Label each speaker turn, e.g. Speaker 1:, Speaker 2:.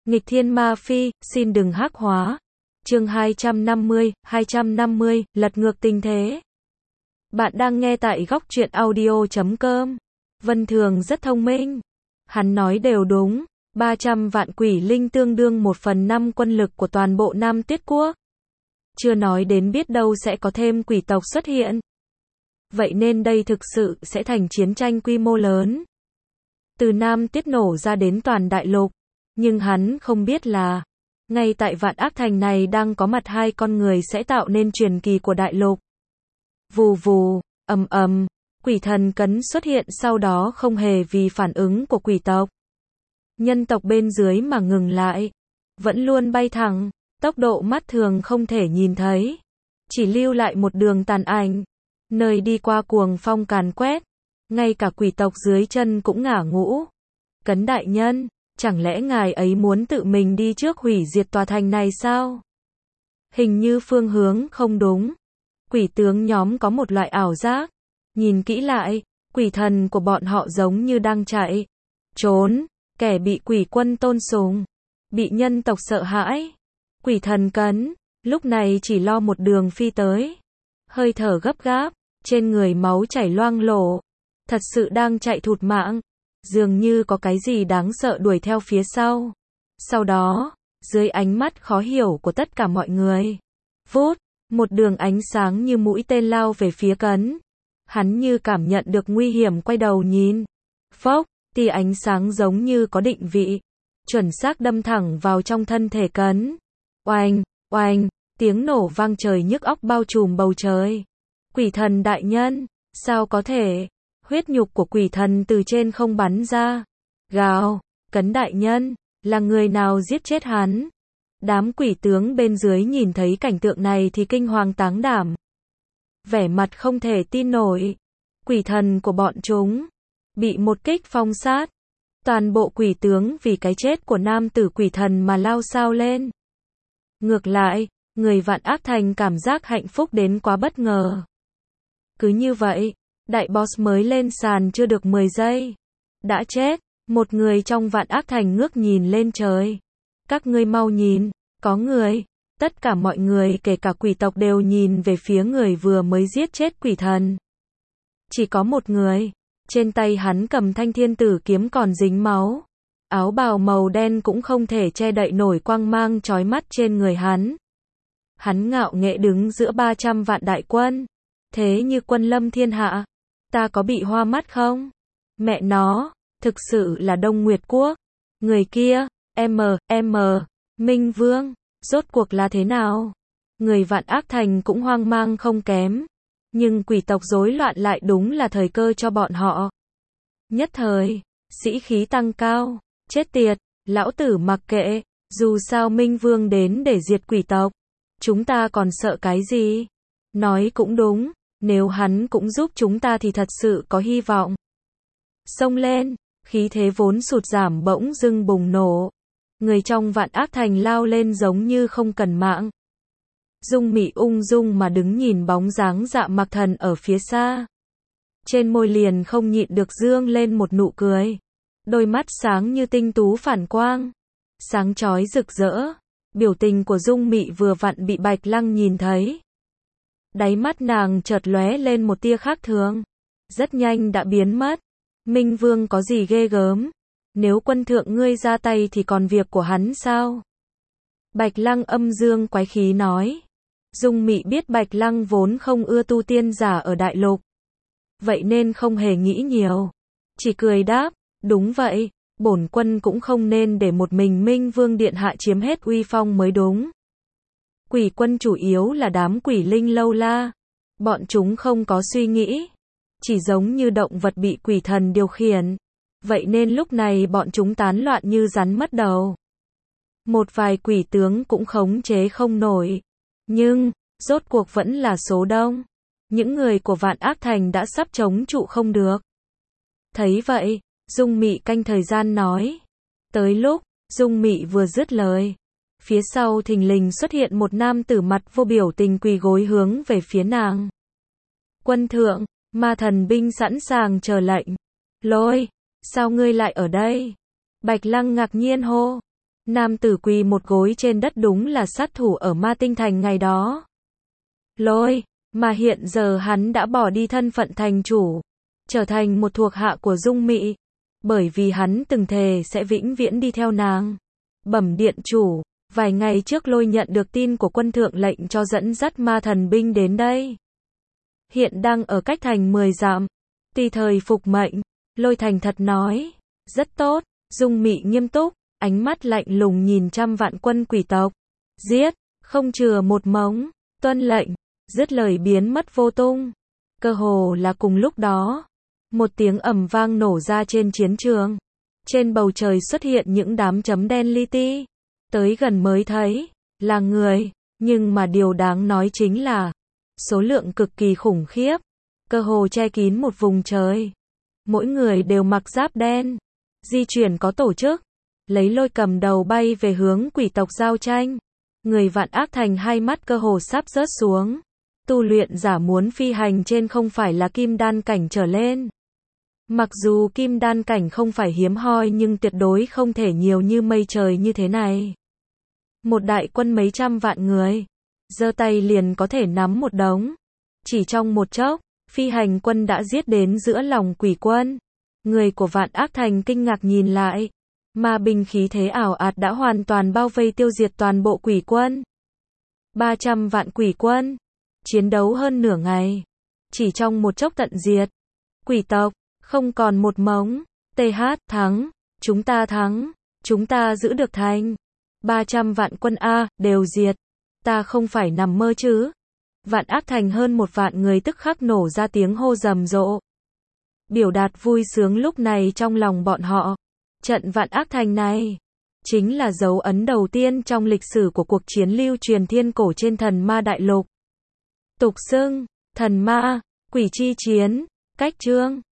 Speaker 1: Nghịch thiên ma phi, xin đừng hắc hóa. Chương 250, lật ngược tình thế. Bạn đang nghe tại góc truyện audio.com. Vân Thường rất thông minh. Hắn nói đều đúng. 300 vạn quỷ linh tương đương 1/5 quân lực của toàn bộ Nam Tuyết Quốc. Chưa nói đến biết đâu sẽ có thêm quỷ tộc xuất hiện. Vậy nên đây thực sự sẽ thành chiến tranh quy mô lớn. Từ Nam Tuyết nổ ra đến toàn đại lục. Nhưng hắn không biết là, ngay tại Vạn Ác Thành này đang có mặt hai con người sẽ tạo nên truyền kỳ của đại lục. Vù vù, ầm ầm, quỷ thần cấn xuất hiện sau đó không hề vì phản ứng của quỷ tộc. Nhân tộc bên dưới mà ngừng lại, vẫn luôn bay thẳng, tốc độ mắt thường không thể nhìn thấy, chỉ lưu lại một đường tàn ảnh, nơi đi qua cuồng phong càn quét, ngay cả quỷ tộc dưới chân cũng ngả ngũ. Cấn đại nhân, chẳng lẽ ngài ấy muốn tự mình đi trước hủy diệt tòa thành này sao? Hình như phương hướng không đúng. Quỷ tướng nhóm có một loại ảo giác. Nhìn kỹ lại, quỷ thần của bọn họ giống như đang chạy, trốn, kẻ bị quỷ quân tôn sùng, bị nhân tộc sợ hãi. Quỷ thần cấn, lúc này chỉ lo một đường phi tới. Hơi thở gấp gáp, trên người máu chảy loang lổ. Thật sự đang chạy thụt mạng. Dường như có cái gì đáng sợ đuổi theo phía sau. Sau đó, dưới ánh mắt khó hiểu của tất cả mọi người, vút, một đường ánh sáng như mũi tên lao về phía cấn. Hắn như cảm nhận được nguy hiểm quay đầu nhìn. Phốc, tia ánh sáng giống như có định vị, chuẩn xác đâm thẳng vào trong thân thể cấn. Oanh, oanh, tiếng nổ vang trời nhức óc bao trùm bầu trời. Quỷ thần đại nhân, sao có thể? Huyết nhục của quỷ thần từ trên không bắn ra. Gào, cấn đại nhân, là người nào giết chết hắn? Đám quỷ tướng bên dưới nhìn thấy cảnh tượng này thì kinh hoàng táng đảm. Vẻ mặt không thể tin nổi. Quỷ thần của bọn chúng bị một kích phong sát. Toàn bộ quỷ tướng vì cái chết của nam tử quỷ thần mà lao sao lên. Ngược lại, người Vạn Ác Thành cảm giác hạnh phúc đến quá bất ngờ. Cứ như vậy, đại boss mới lên sàn chưa được 10 giây. Đã chết, một người trong Vạn Ác Thành ngước nhìn lên trời. Các ngươi mau nhìn, có người. Tất cả mọi người kể cả quỷ tộc đều nhìn về phía người vừa mới giết chết quỷ thần. Chỉ có một người, trên tay hắn cầm thanh thiên tử kiếm còn dính máu. Áo bào màu đen cũng không thể che đậy nổi quang mang chói mắt trên người hắn. Hắn ngạo nghễ đứng giữa 300 vạn đại quân. Thế như quân lâm thiên hạ. Ta có bị hoa mắt không? Mẹ nó, thực sự là Đông Nguyệt Quốc. Người kia, Minh Vương, rốt cuộc là thế nào? Người Vạn Ác Thành cũng hoang mang không kém. Nhưng quỷ tộc rối loạn lại đúng là thời cơ cho bọn họ. Nhất thời, sĩ khí tăng cao. Chết tiệt, lão tử mặc kệ, dù sao Minh Vương đến để diệt quỷ tộc. Chúng ta còn sợ cái gì? Nói cũng đúng. Nếu hắn cũng giúp chúng ta thì thật sự có hy vọng. Xông lên, khí thế vốn sụt giảm bỗng dưng bùng nổ. Người trong Vạn Ác Thành lao lên giống như không cần mạng. Dung Mị ung dung mà đứng nhìn bóng dáng Dạ Mặc Thần ở phía xa. Trên môi liền không nhịn được dương lên một nụ cười. Đôi mắt sáng như tinh tú phản quang. Sáng chói rực rỡ. Biểu tình của Dung Mị vừa vặn bị Bạch Lăng nhìn thấy. Đáy mắt nàng chợt lóe lên một tia khác thường. Rất nhanh đã biến mất. Minh Vương có gì ghê gớm? Nếu quân thượng ngươi ra tay thì còn việc của hắn sao? Bạch Lăng âm dương quái khí nói. Dung Mị biết Bạch Lăng vốn không ưa tu tiên giả ở đại lục. Vậy nên không hề nghĩ nhiều. Chỉ cười đáp, đúng vậy, bổn quân cũng không nên để một mình Minh Vương điện hạ chiếm hết uy phong mới đúng. Quỷ quân chủ yếu là đám quỷ linh lâu la. Bọn chúng không có suy nghĩ. Chỉ giống như động vật bị quỷ thần điều khiển. Vậy nên lúc này bọn chúng tán loạn như rắn mất đầu. Một vài quỷ tướng cũng khống chế không nổi. Nhưng, rốt cuộc vẫn là số đông. Những người của Vạn Ác Thành đã sắp chống trụ không được. Thấy vậy, Dung Mị canh thời gian nói. Tới lúc, Dung Mị vừa dứt lời. Phía sau thình lình xuất hiện một nam tử mặt vô biểu tình quỳ gối hướng về phía nàng. Quân thượng, ma thần binh sẵn sàng chờ lệnh. Lôi, sao ngươi lại ở đây? Bạch Lăng ngạc nhiên hô. Nam tử quỳ một gối trên đất đúng là sát thủ ở Ma Tinh Thành ngày đó. Lôi, mà hiện giờ hắn đã bỏ đi thân phận thành chủ, trở thành một thuộc hạ của Dung Mị, bởi vì hắn từng thề sẽ vĩnh viễn đi theo nàng. Bẩm điện chủ, vài ngày trước Lôi nhận được tin của quân thượng lệnh cho dẫn dắt ma thần binh đến đây. Hiện đang ở cách thành 10 dặm. Tùy thời phục mệnh, Lôi thành thật nói. Rất tốt, Dung Mị nghiêm túc, ánh mắt lạnh lùng nhìn trăm vạn quân quỷ tộc. Giết, không chừa một mống, tuân lệnh, dứt lời biến mất vô tung. Cơ hồ là cùng lúc đó, một tiếng ầm vang nổ ra trên chiến trường. Trên bầu trời xuất hiện những đám chấm đen li ti. Tới gần mới thấy, là người, nhưng mà điều đáng nói chính là, số lượng cực kỳ khủng khiếp, cơ hồ che kín một vùng trời. Mỗi người đều mặc giáp đen, di chuyển có tổ chức, lấy Lôi cầm đầu bay về hướng quỷ tộc giao tranh. Người Vạn Ác Thành hai mắt cơ hồ sắp rớt xuống. Tu luyện giả muốn phi hành trên không phải là kim đan cảnh trở lên. Mặc dù kim đan cảnh không phải hiếm hoi nhưng tuyệt đối không thể nhiều như mây trời như thế này. Một đại quân mấy trăm vạn người, giơ tay liền có thể nắm một đống. Chỉ trong một chốc, phi hành quân đã giết đến giữa lòng quỷ quân. Người của Vạn Ác Thành kinh ngạc nhìn lại. Ma binh khí thế ảo ạt đã hoàn toàn bao vây tiêu diệt toàn bộ quỷ quân. 300 vạn quỷ quân. Chiến đấu hơn nửa ngày. Chỉ trong một chốc tận diệt. Quỷ tộc, không còn một mống. TH, thắng. Chúng ta thắng. Chúng ta giữ được thành. 300 vạn quân A, đều diệt. Ta không phải nằm mơ chứ. Vạn Ác Thành hơn 1 vạn người tức khắc nổ ra tiếng hô rầm rộ. Biểu đạt vui sướng lúc này trong lòng bọn họ. Trận Vạn Ác Thành này chính là dấu ấn đầu tiên trong lịch sử của cuộc chiến lưu truyền thiên cổ trên thần ma đại lục. Tục xưng, thần ma, quỷ chi chiến, cách chương.